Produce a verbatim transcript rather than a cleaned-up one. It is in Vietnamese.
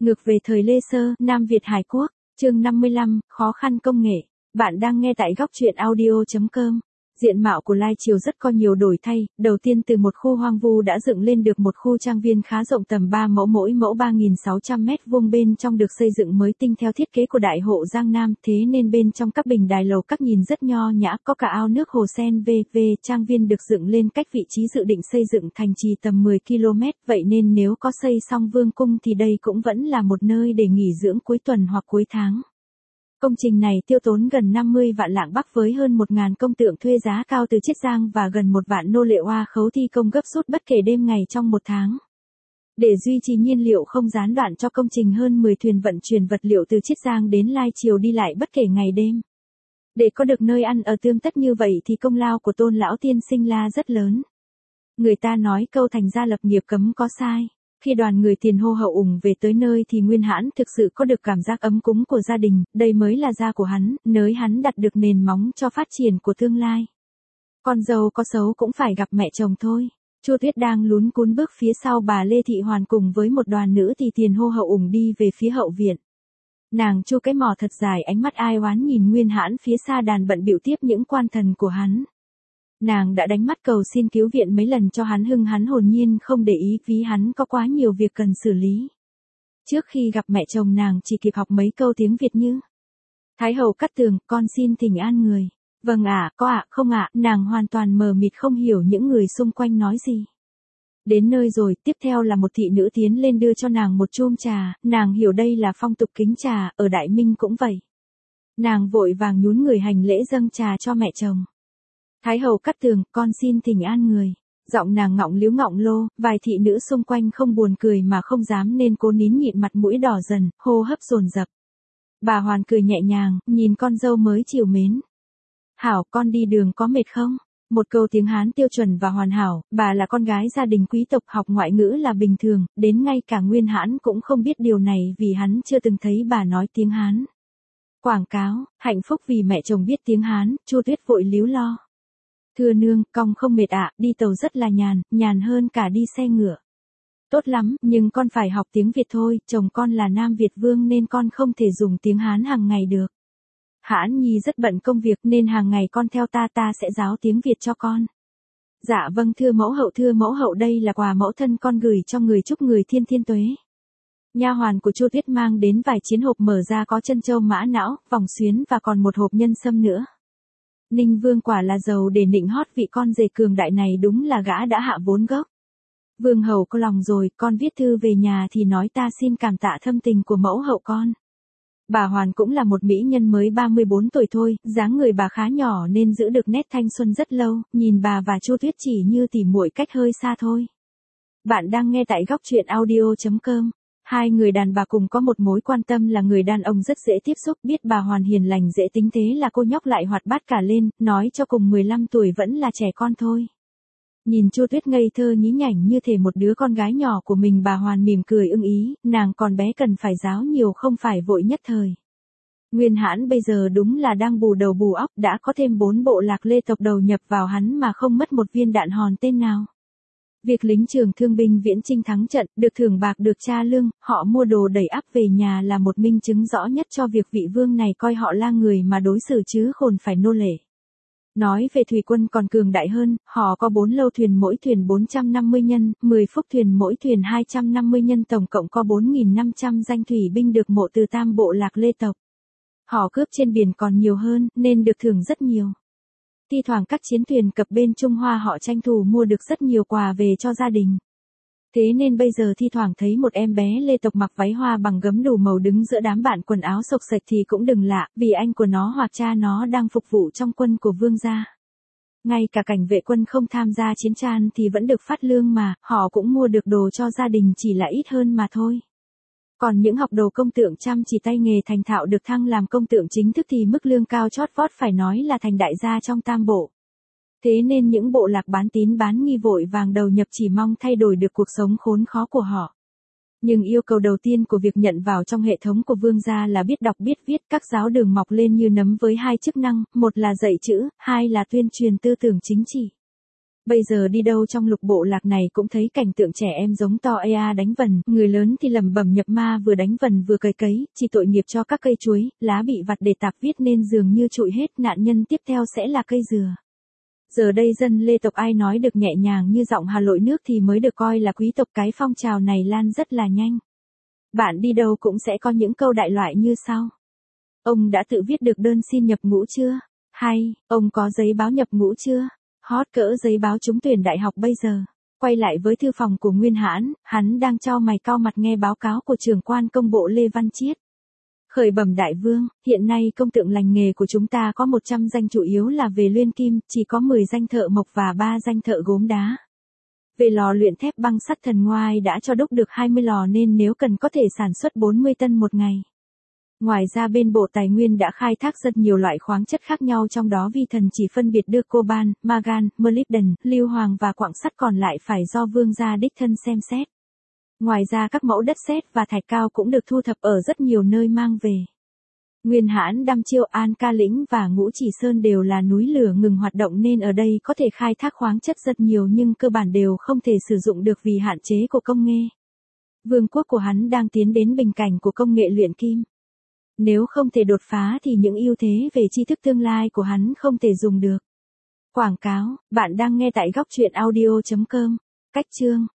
Ngược về thời Lê Sơ, Nam Việt Hải Quốc, chương năm mươi lăm, khó khăn công nghệ. Bạn đang nghe tại góc truyện audio chấm com. Diện mạo của Lai Triều rất có nhiều đổi thay, đầu tiên từ một khu hoang vu đã dựng lên được một khu trang viên khá rộng tầm ba mẫu, mỗi mẫu ba nghìn sáu trăm mét vuông, bên trong được xây dựng mới tinh theo thiết kế của Đại hộ Giang Nam, thế nên bên trong các bình đài lầu các nhìn rất nho nhã, có cả ao nước hồ sen vân vân. Trang viên được dựng lên cách vị trí dự định xây dựng thành trì tầm mười ki lô mét, vậy nên nếu có xây xong vương cung thì đây cũng vẫn là một nơi để nghỉ dưỡng cuối tuần hoặc cuối tháng. Công trình này tiêu tốn gần năm mươi vạn lạng Bắc với hơn một nghìn công tượng thuê giá cao từ Chiết Giang và gần một vạn nô lệ oa khấu thi công gấp rút bất kể đêm ngày trong một tháng. Để duy trì nhiên liệu không gián đoạn cho công trình, hơn mười thuyền vận chuyển vật liệu từ Chiết Giang đến Lai Triều đi lại bất kể ngày đêm. Để có được nơi ăn ở tươm tất như vậy thì công lao của Tôn lão tiên sinh là rất lớn. Người ta nói câu thành gia lập nghiệp cấm có sai. Khi đoàn người Tiền hô hậu ủng về tới nơi thì Nguyên Hãn thực sự có được cảm giác ấm cúng của gia đình, đây mới là gia của hắn, nơi hắn đặt được nền móng cho phát triển của tương lai. Con dâu có xấu cũng phải gặp mẹ chồng thôi. Chu Tuyết đang lún cún bước phía sau bà Lê Thị Hoàn cùng với một đoàn nữ thì Tiền hô hậu ủng đi về phía hậu viện. Nàng chu cái mỏ thật dài, ánh mắt ai oán nhìn Nguyên Hãn phía xa đàn bận bịu tiếp những quan thần của hắn. Nàng đã đánh mắt cầu xin cứu viện mấy lần cho hắn, hưng hắn hồn nhiên không để ý vì hắn có quá nhiều việc cần xử lý. Trước khi gặp mẹ chồng nàng chỉ kịp học mấy câu tiếng Việt như: Thái hậu Cát Tường, con xin thỉnh an người. Vâng ạ, à, có ạ, à, không ạ, à. Nàng hoàn toàn mờ mịt không hiểu những người xung quanh nói gì. Đến nơi rồi, tiếp theo là một thị nữ tiến lên đưa cho nàng một chum trà, nàng hiểu đây là phong tục kính trà, ở Đại Minh cũng vậy. Nàng vội vàng nhún người hành lễ dâng trà cho mẹ chồng. Thái hậu Cát Tường, con xin thỉnh an người. Giọng nàng ngọng líu ngọng lô, vài thị nữ xung quanh không buồn cười mà không dám nên cố nín nhịn, mặt mũi đỏ dần, hô hấp dồn dập. Bà Hoàn cười nhẹ nhàng, nhìn con dâu mới chiều mến. Hảo, con đi đường có mệt không? Một câu tiếng Hán tiêu chuẩn và hoàn hảo, bà là con gái gia đình quý tộc, học ngoại ngữ là bình thường, đến ngay cả Nguyên Hãn cũng không biết điều này vì hắn chưa từng thấy bà nói tiếng Hán. Quảng cáo, hạnh phúc vì mẹ chồng biết tiếng Hán, Chu Tuyết vội líu lo. Thưa nương, cong không mệt ạ, à, đi tàu rất là nhàn, nhàn hơn cả đi xe ngựa. Tốt lắm, nhưng con phải học tiếng Việt thôi, chồng con là Nam Việt Vương nên con không thể dùng tiếng Hán hàng ngày được. Hãn Nhi rất bận công việc nên hàng ngày con theo ta, ta sẽ giáo tiếng Việt cho con. Dạ vâng thưa mẫu hậu, thưa mẫu hậu, đây là quà mẫu thân con gửi cho người, chúc người thiên thiên tuế. Nha hoàn của Chu Tuyết mang đến vài chiến hộp, mở ra có chân châu mã não, vòng xuyến và còn một hộp nhân sâm nữa. Ninh Vương quả là giàu để nịnh hót vị con rể cường đại này, đúng là gã đã hạ vốn gốc. Vương hầu có lòng rồi, con viết thư về nhà thì nói ta xin cảm tạ thâm tình của mẫu hậu con. Bà Hoàn cũng là một mỹ nhân mới ba mươi bốn tuổi thôi, dáng người bà khá nhỏ nên giữ được nét thanh xuân rất lâu, nhìn bà và Chu Tuyết chỉ như tỉ muội cách hơi xa thôi. Bạn đang nghe tại góc truyện audio chấm com. Hai người đàn bà cùng có một mối quan tâm là người đàn ông rất dễ tiếp xúc, biết bà Hoàn hiền lành dễ tính, thế là cô nhóc lại hoạt bát cả lên, nói cho cùng mười lăm tuổi vẫn là trẻ con thôi. Nhìn Chu Tuyết ngây thơ nhí nhảnh như thể một đứa con gái nhỏ của mình, bà Hoàn mỉm cười ưng ý, nàng còn bé cần phải giáo nhiều không phải vội nhất thời. Nguyên Hãn bây giờ đúng là đang bù đầu bù óc, đã có thêm bốn bộ lạc Lê tộc đầu nhập vào hắn mà không mất một viên đạn hòn tên nào. Việc lính trường thương binh viễn chinh thắng trận, được thưởng bạc, được tra lương, họ mua đồ đẩy ắp về nhà là một minh chứng rõ nhất cho việc vị vương này coi họ là người mà đối xử chứ khôn phải nô lệ. Nói về thủy quân còn cường đại hơn, họ có bốn lâu thuyền mỗi thuyền bốn trăm năm mươi nhân, mười phúc thuyền mỗi thuyền hai trăm năm mươi nhân, tổng cộng có bốn nghìn năm trăm danh thủy binh được mộ từ tam bộ lạc Lê tộc. Họ cướp trên biển còn nhiều hơn, nên được thưởng rất nhiều. Thi thoảng các chiến thuyền cập bên Trung Hoa họ tranh thủ mua được rất nhiều quà về cho gia đình. Thế nên bây giờ thi thoảng thấy một em bé Lê tộc mặc váy hoa bằng gấm đủ màu đứng giữa đám bạn quần áo xộc xệch thì cũng đừng lạ, vì anh của nó hoặc cha nó đang phục vụ trong quân của vương gia. Ngay cả cảnh vệ quân không tham gia chiến tranh thì vẫn được phát lương mà, họ cũng mua được đồ cho gia đình, chỉ là ít hơn mà thôi. Còn những học đồ công tượng chăm chỉ tay nghề thành thạo được thăng làm công tượng chính thức thì mức lương cao chót vót, phải nói là thành đại gia trong tam bộ. Thế nên những bộ lạc bán tín bán nghi vội vàng đầu nhập chỉ mong thay đổi được cuộc sống khốn khó của họ. Nhưng yêu cầu đầu tiên của việc nhận vào trong hệ thống của vương gia là biết đọc biết viết, các giáo đường mọc lên như nấm với hai chức năng, một là dạy chữ, hai là tuyên truyền tư tưởng chính trị. Bây giờ đi đâu trong lục bộ lạc này cũng thấy cảnh tượng trẻ em giống to ea đánh vần, người lớn thì lẩm bẩm nhập ma vừa đánh vần vừa cày cấy, chỉ tội nghiệp cho các cây chuối, lá bị vặt để tạp viết nên dường như trụi hết, nạn nhân tiếp theo sẽ là cây dừa. Giờ đây dân Lê tộc ai nói được nhẹ nhàng như giọng Hà Lội nước thì mới được coi là quý tộc, cái phong trào này lan rất là nhanh. Bạn đi đâu cũng sẽ có những câu đại loại như sau. Ông đã tự viết được đơn xin nhập ngũ chưa? Hay, ông có giấy báo nhập ngũ chưa? Hot cỡ giấy báo trúng tuyển đại học bây giờ. Quay lại với thư phòng của Nguyên Hãn, hắn đang cho mày cau mặt nghe báo cáo của trưởng quan công bộ Lê Văn Chiết. Khởi bẩm đại vương, hiện nay công tượng lành nghề của chúng ta có một trăm danh chủ yếu là về luyện kim, chỉ có mười danh thợ mộc và ba danh thợ gốm đá. Về lò luyện thép băng sắt Thần Ngoai đã cho đúc được hai mươi lò nên nếu cần có thể sản xuất bốn mươi tân một ngày. Ngoài ra bên Bộ Tài nguyên đã khai thác rất nhiều loại khoáng chất khác nhau, trong đó vi thần chỉ phân biệt đưa coban, magan, molybden, lưu hoàng và quặng sắt còn lại phải do vương gia đích thân xem xét. Ngoài ra các mẫu đất sét và thạch cao cũng được thu thập ở rất nhiều nơi mang về. Nguyên Hãn, Đăm Chiêu, An Ca Lĩnh và Ngũ Chỉ Sơn đều là núi lửa ngừng hoạt động nên ở đây có thể khai thác khoáng chất rất nhiều nhưng cơ bản đều không thể sử dụng được vì hạn chế của công nghệ. Vương quốc của hắn đang tiến đến bình cảnh của công nghệ luyện kim. Nếu không thể đột phá thì những ưu thế về tri thức tương lai của hắn không thể dùng được. Quảng cáo, bạn đang nghe tại góc truyện audio chấm com. Cách chương